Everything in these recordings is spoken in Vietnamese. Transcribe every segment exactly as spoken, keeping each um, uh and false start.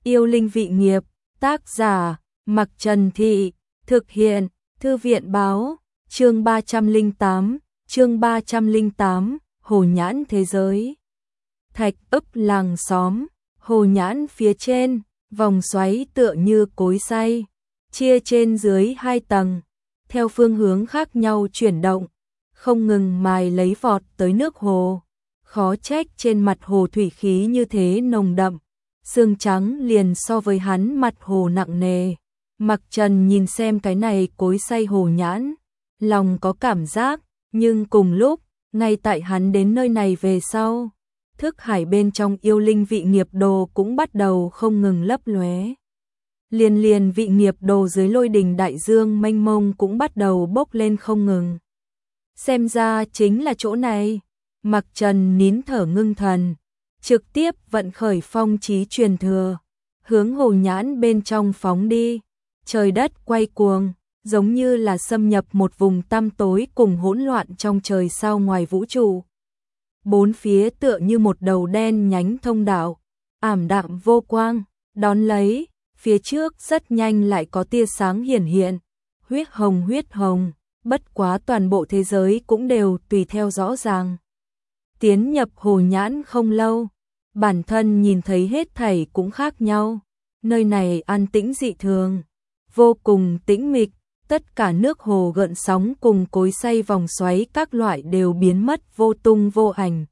Yêu linh vị nghiệp, tác giả, Mặc Trần Thị, thực hiện, Thư viện báo, chương ba trăm lẻ tám, chương ba trăm lẻ tám, Hồ Nhãn thế giới. Thạch ấp làng xóm, hồ nhãn phía trên, vòng xoáy tựa như cối xay, chia trên dưới hai tầng, theo phương hướng khác nhau chuyển động, không ngừng mài lấy vọt tới nước hồ. Khó trách trên mặt hồ thủy khí như thế nồng đậm, sương trắng liền so với hắn mặt hồ nặng nề. Mặc Trần nhìn xem cái này cối xay hồ nhãn, lòng có cảm giác, nhưng cùng lúc, ngay tại hắn đến nơi này về sau, thức hải bên trong yêu linh vị nghiệp đồ cũng bắt đầu không ngừng lấp lóe. Liền liền vị nghiệp đồ dưới lôi đình đại dương mênh mông cũng bắt đầu bốc lên không ngừng. Xem ra chính là chỗ này. Mặc Trần nín thở ngưng thần, trực tiếp vận khởi phong chí truyền thừa, hướng hồ nhãn bên trong phóng đi. Trời đất quay cuồng, giống như là xâm nhập một vùng tăm tối cùng hỗn loạn trong trời sao ngoài vũ trụ. Bốn phía tựa như một đầu đen nhánh thông đạo, ảm đạm vô quang, đón lấy, phía trước rất nhanh lại có tia sáng hiển hiện, huyết hồng huyết hồng, bất quá toàn bộ thế giới cũng đều tùy theo rõ ràng. Tiến nhập hồ nhãn không lâu, bản thân nhìn thấy hết thảy cũng khác nhau, nơi này an tĩnh dị thường, vô cùng tĩnh mịch, tất cả nước hồ gợn sóng cùng cối xay vòng xoáy các loại đều biến mất vô tung vô ảnh.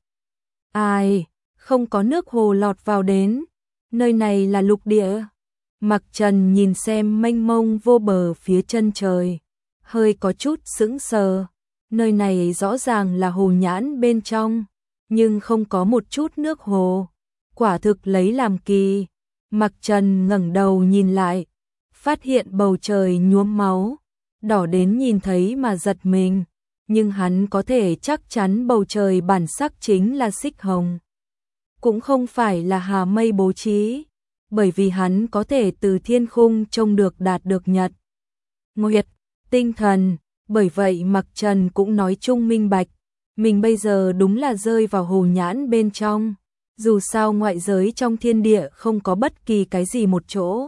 Ai, không có nước hồ lọt vào đến, nơi này là lục địa. Mặc Trần nhìn xem mênh mông vô bờ phía chân trời, hơi có chút sững sờ, nơi này rõ ràng là hồ nhãn bên trong, nhưng không có một chút nước hồ, quả thực lấy làm kỳ. Mặc Trần ngẩng đầu nhìn lại, phát hiện bầu trời nhuốm máu, đỏ đến nhìn thấy mà giật mình, nhưng hắn có thể chắc chắn bầu trời bản sắc chính là xích hồng. Cũng không phải là hà mây bố trí, bởi vì hắn có thể từ thiên khung trông được đạt được nhật, nguyệt, tinh thần, bởi vậy Mặc Trần cũng nói chung minh bạch, mình bây giờ đúng là rơi vào hồ nhãn bên trong, dù sao ngoại giới trong thiên địa không có bất kỳ cái gì một chỗ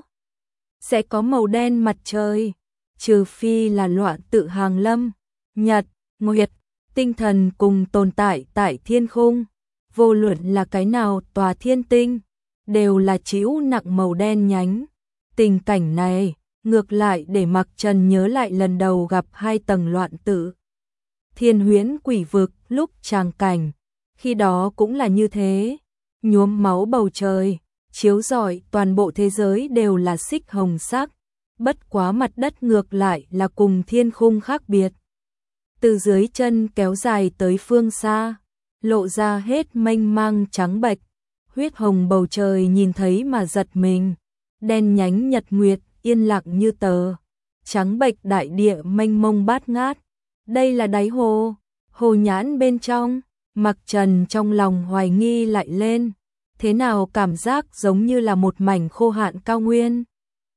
sẽ có màu đen mặt trời, trừ phi là loạn tự hàng lâm, nhật, nguyệt, tinh thần cùng tồn tại tại thiên khung, vô luận là cái nào tòa thiên tinh, đều là chịu nặng màu đen nhánh. Tình cảnh này, ngược lại để Mặc Trần nhớ lại lần đầu gặp hai tầng loạn tự thiên huyễn quỷ vực lúc tràng cảnh, khi đó cũng là như thế, nhuốm máu bầu trời, chiếu rọi toàn bộ thế giới đều là xích hồng sắc, bất quá mặt đất ngược lại là cùng thiên khung khác biệt. Từ dưới chân kéo dài tới phương xa, lộ ra hết mênh mang trắng bệch, huyết hồng bầu trời nhìn thấy mà giật mình, đen nhánh nhật nguyệt yên lặng như tờ, trắng bệch đại địa mênh mông bát ngát. Đây là đáy hồ, hồ nhãn bên trong. Mặc Trần trong lòng hoài nghi lại lên, thế nào cảm giác giống như là một mảnh khô hạn cao nguyên.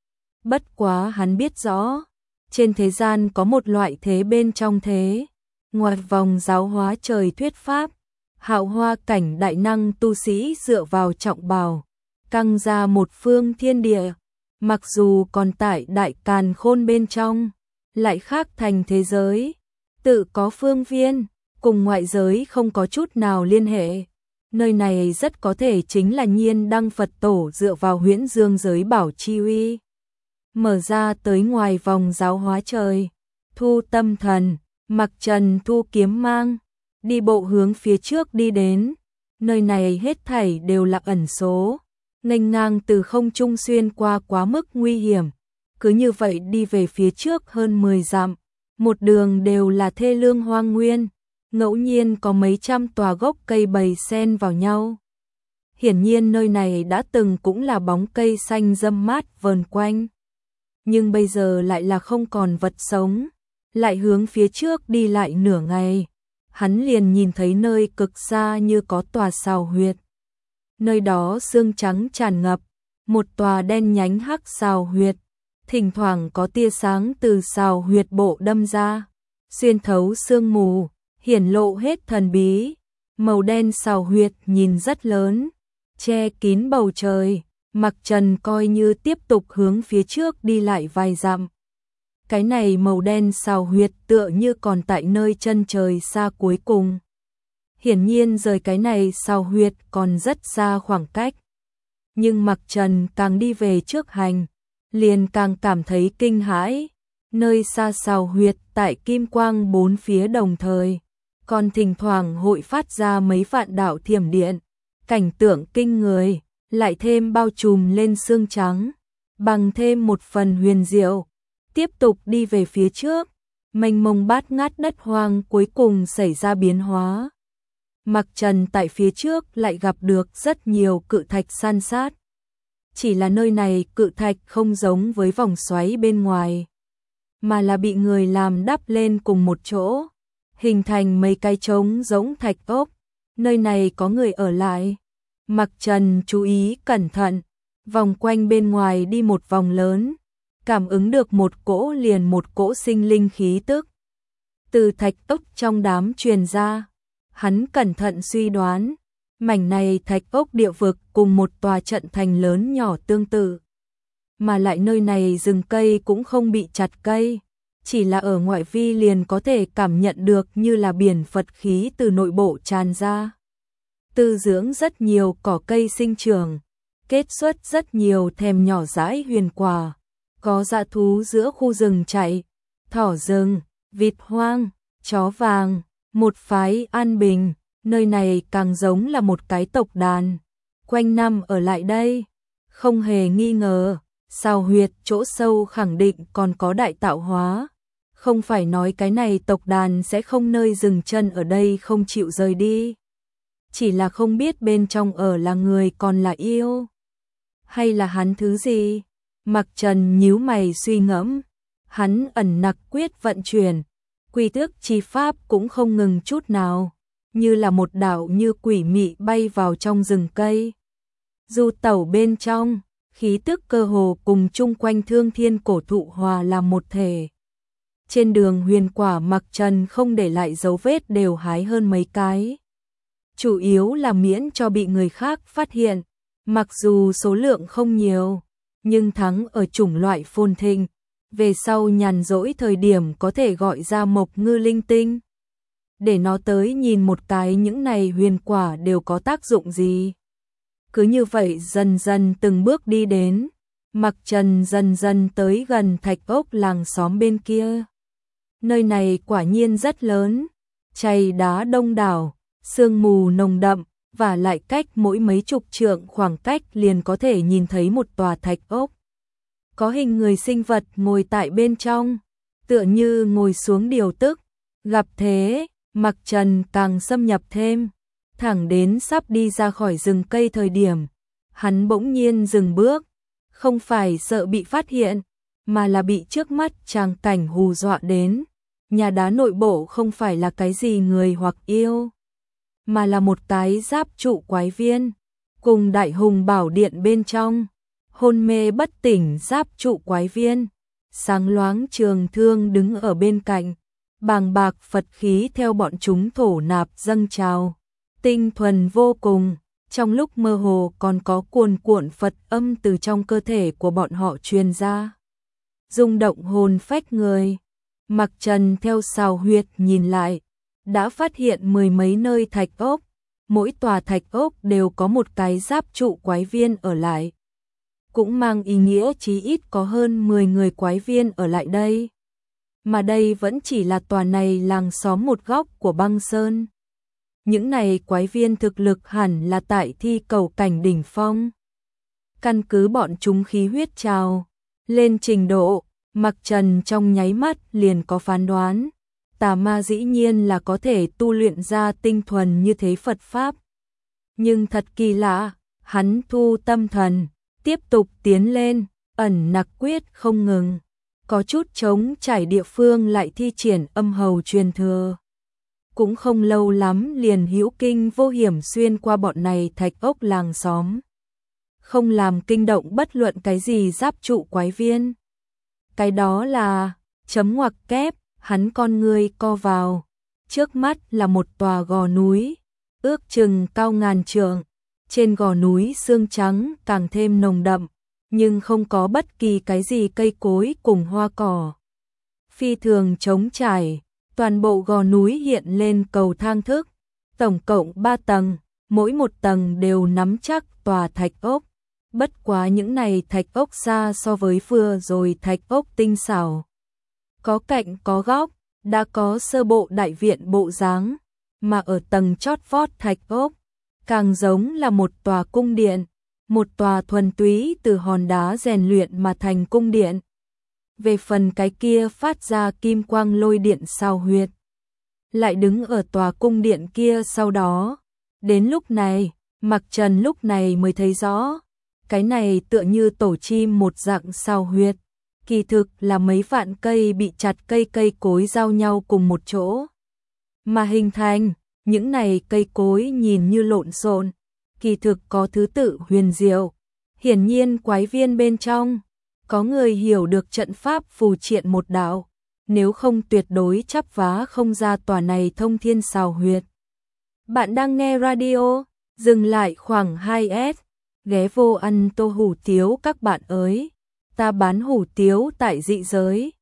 Bất quá hắn biết rõ, trên thế gian có một loại thế bên trong thế, ngoài vòng giáo hóa trời thuyết pháp, hạo hoa cảnh đại năng tu sĩ dựa vào trọng bào, căng ra một phương thiên địa, mặc dù còn tại đại càn khôn bên trong, lại khác thành thế giới, tự có phương viên, cùng ngoại giới không có chút nào liên hệ. Nơi này rất có thể chính là Nhiên Đăng Phật Tổ dựa vào huyễn dương giới bảo chi uy, mở ra tới ngoài vòng giáo hóa trời, thu tâm thần, Mặc Trần thu kiếm mang, đi bộ hướng phía trước đi đến, nơi này hết thảy đều là ẩn số, nghênh ngang từ không trung xuyên qua quá mức nguy hiểm, cứ như vậy đi về phía trước hơn mười dặm, một đường đều là thê lương hoang nguyên, ngẫu nhiên có mấy trăm tòa gốc cây bầy xen vào nhau. Hiển nhiên nơi này đã từng cũng là bóng cây xanh râm mát vờn quanh, nhưng bây giờ lại là không còn vật sống. Lại hướng phía trước đi lại nửa ngày, hắn liền nhìn thấy nơi cực xa như có tòa sào huyệt. Nơi đó sương trắng tràn ngập, một tòa đen nhánh hắc sào huyệt, thỉnh thoảng có tia sáng từ sào huyệt bộ đâm ra, xuyên thấu sương mù, hiển lộ hết thần bí. Màu đen sào huyệt nhìn rất lớn, che kín bầu trời, Mặc Trần coi như tiếp tục hướng phía trước đi lại vài dặm. Cái này màu đen xào huyệt tựa như còn tại nơi chân trời xa cuối cùng. Hiển nhiên rời cái này xào huyệt còn rất xa khoảng cách. Nhưng Mặc Trần càng đi về trước hành, liền càng cảm thấy kinh hãi. Nơi xa xào huyệt tại kim quang bốn phía đồng thời, còn thỉnh thoảng hội phát ra mấy vạn đạo thiểm điện. Cảnh tượng kinh người, lại thêm bao trùm lên xương trắng, bằng thêm một phần huyền diệu. Tiếp tục đi về phía trước, mênh mông bát ngát đất hoang cuối cùng xảy ra biến hóa. Mặc Trần tại phía trước lại gặp được rất nhiều cự thạch san sát. Chỉ là nơi này cự thạch không giống với vòng xoáy bên ngoài, mà là bị người làm đắp lên cùng một chỗ, hình thành mấy cái trống giống thạch ốc. Nơi này có người ở lại. Mặc Trần chú ý cẩn thận, vòng quanh bên ngoài đi một vòng lớn, cảm ứng được một cỗ liền một cỗ sinh linh khí tức từ thạch ốc trong đám truyền ra. Hắn cẩn thận suy đoán, mảnh này thạch ốc địa vực cùng một tòa trận thành lớn nhỏ tương tự, mà lại nơi này rừng cây cũng không bị chặt cây, chỉ là ở ngoại vi liền có thể cảm nhận được như là biển Phật khí từ nội bộ tràn ra. Tư dưỡng rất nhiều cỏ cây sinh trưởng, kết xuất rất nhiều thèm nhỏ dãi huyền quả, có dã thú giữa khu rừng chạy, thỏ rừng, vịt hoang, chó vàng, một phái an bình. Nơi này càng giống là một cái tộc đàn, quanh năm ở lại đây. Không hề nghi ngờ, xào huyệt chỗ sâu khẳng định còn có đại tạo hóa. Không phải nói cái này tộc đàn sẽ không nơi dừng chân ở đây không chịu rời đi. Chỉ là không biết bên trong ở là người còn là yêu, hay là hắn thứ gì. Mặc Trần nhíu mày suy ngẫm, hắn ẩn nặc quyết vận chuyển, quy tước chi pháp cũng không ngừng chút nào, như là một đạo như quỷ mị bay vào trong rừng cây. Du tẩu bên trong, khí tức cơ hồ cùng chung quanh thương thiên cổ thụ hòa làm một thể. Trên đường huyền quả Mặc Trần không để lại dấu vết đều hái hơn mấy cái. Chủ yếu là miễn cho bị người khác phát hiện, mặc dù số lượng không nhiều, nhưng thắng ở chủng loại phồn thịnh. Về sau nhàn rỗi thời điểm có thể gọi ra mộc ngư linh tinh, để nó tới nhìn một cái những này huyền quả đều có tác dụng gì. Cứ như vậy dần dần từng bước đi đến, Mặc Trần dần dần tới gần thạch ốc làng xóm bên kia. Nơi này quả nhiên rất lớn, chày đá đông đảo, sương mù nồng đậm, và lại cách mỗi mấy chục trượng khoảng cách liền có thể nhìn thấy một tòa thạch ốc. Có hình người sinh vật ngồi tại bên trong, tựa như ngồi xuống điều tức. Gặp thế, Mặc Trần càng xâm nhập thêm, thẳng đến sắp đi ra khỏi rừng cây thời điểm, hắn bỗng nhiên dừng bước, không phải sợ bị phát hiện, mà là bị trước mắt tràng cảnh hù dọa đến. Nhà đá nội bộ không phải là cái gì người hoặc yêu, mà là một cái giáp trụ quái viên, cùng đại hùng bảo điện bên trong, hôn mê bất tỉnh giáp trụ quái viên, sáng loáng trường thương đứng ở bên cạnh, bàng bạc Phật khí theo bọn chúng thổ nạp dâng trào, tinh thuần vô cùng, trong lúc mơ hồ còn có cuồn cuộn Phật âm từ trong cơ thể của bọn họ truyền ra, rung động hồn phách người. Mặc Trần theo xào huyệt nhìn lại, đã phát hiện mười mấy nơi thạch ốc, mỗi tòa thạch ốc đều có một cái giáp trụ quái viên ở lại. Cũng mang ý nghĩa chí ít có hơn mười người quái viên ở lại đây. Mà đây vẫn chỉ là tòa này làng xóm một góc của băng sơn. Những này quái viên thực lực hẳn là tại thi cầu cảnh đỉnh phong. Căn cứ bọn chúng khí huyết trào lên trình độ, Mặc Trần trong nháy mắt liền có phán đoán. Tà ma dĩ nhiên là có thể tu luyện ra tinh thuần như thế Phật Pháp. Nhưng thật kỳ lạ, hắn thu tâm thần, tiếp tục tiến lên, ẩn nặc quyết không ngừng. Có chút trống trải địa phương lại thi triển âm hầu truyền thừa. Cũng không lâu lắm liền hữu kinh vô hiểm xuyên qua bọn này thạch ốc làng xóm. Không làm kinh động bất luận cái gì giáp trụ quái viên. Cái đó là chấm ngoặc kép, hắn con người co vào. Trước mắt là một tòa gò núi, ước chừng cao ngàn trượng, trên gò núi sương trắng càng thêm nồng đậm, nhưng không có bất kỳ cái gì cây cối cùng hoa cỏ. Phi thường trống trải, toàn bộ gò núi hiện lên cầu thang thức, tổng cộng ba tầng, mỗi một tầng đều nắm chắc tòa thạch ốc. Bất quá những này thạch ốc xa so với vừa rồi thạch ốc tinh xảo. Có cạnh có góc, đã có sơ bộ đại viện bộ dáng, mà ở tầng chót vót thạch ốc, càng giống là một tòa cung điện, một tòa thuần túy từ hòn đá rèn luyện mà thành cung điện. Về phần cái kia phát ra kim quang lôi điện sao huyệt, lại đứng ở tòa cung điện kia sau đó. Đến lúc này, Mặc Trần lúc này mới thấy rõ, cái này tựa như tổ chim một dạng sao huyệt, kỳ thực là mấy vạn cây bị chặt cây cây cối giao nhau cùng một chỗ. Mà hình thành, những này cây cối nhìn như lộn xộn, kỳ thực có thứ tự huyền diệu. Hiển nhiên quái viên bên trong, có người hiểu được trận pháp phù triện một đạo, nếu không tuyệt đối chắp vá không ra tòa này thông thiên sao huyệt. Bạn đang nghe radio, dừng lại khoảng hai s, ghé vô ăn tô hủ tiếu các bạn ơi, ta bán hủ tiếu tại dị giới.